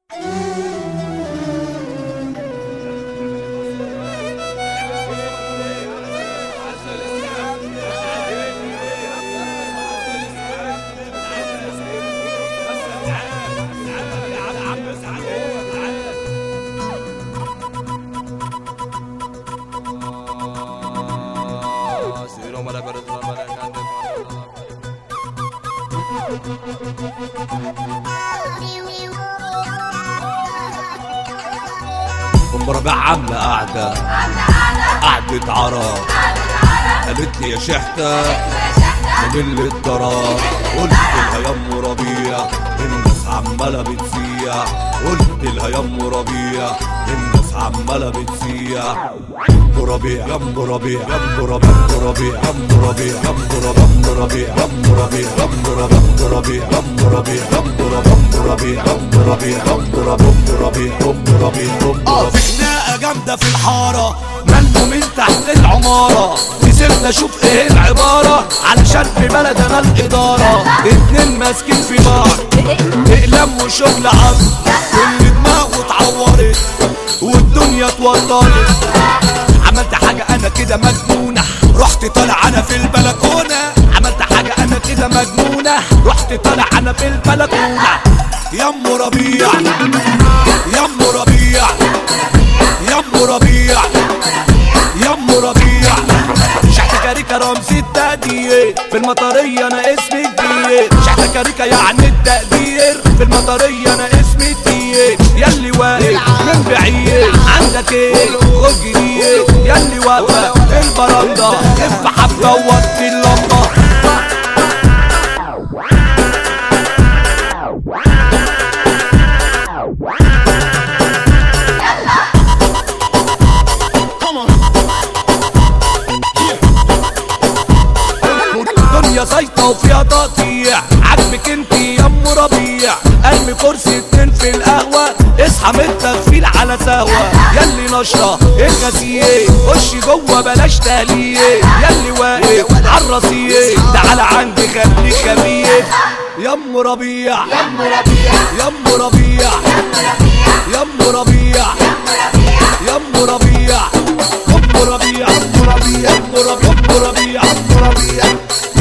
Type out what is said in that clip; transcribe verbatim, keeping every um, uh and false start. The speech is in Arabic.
ام ربيع عاملة قعدة قعدة عرب، قالت لي يا شحتة من الضرب، قلت لها يا ام ربيع الناس عمالة بتسيع، قلت لها يا ام ربيع الناس عمالة بتسيع. ام ربيع يا ام ربيع يا ام ربيع يا ام ربيع يا ام ربيع يا ام ربيع يا ام ربيع يا ام ربيع يا ام ربيع يا ام ربيع يا ام ربيع يا ام ربيع يا ام ربيع اه في خناقة جامدة في الحارة، مالكوا من تحت العمارة، نزلت اشوف ايه العبارة علشان في بلد انا الادارة، اتنين ماسكين في بعض اقلام وشغل عصر، كل دماغه اتعورت والدنيا اتوترت. عملت حاجة انا كده مجنونة، رحت طالع انا في البلكونة، عملت حاجة انا كده مجنونة، رحت طالع انا في البلكونة. يا ام ربيع يا ام ربيع يا ام ربيع يا ام ربيع، شحت كاريكا رمزي التقدير في المطرية انا اسمي كبير، شحت كاريكا يعني التقدير في المطرية انا اسمي كبير. ياللي واقف من بعيد عندك ايه خد جديد، ياللي واقفة في البرندة اف حبة ووطي اللمبة. الدنيا زيطة وفيها تقطيع، عجبك انتي يا ام ربيع، ارمي كرسي اتنين في القهوة، اصحى من التغفيل على سهوة. ياللي نشرة الغسيل خشي جوه بلاش تهليل، ياللي واقف عالرصيف تعالى عندي خليك خبيث. يا ام ربيع يا ام ربيع يا ام ربيع يا ام ربيع يا ام ربيع ام ربيع ام ربيع ام ربيع ام ربيع ام ربيع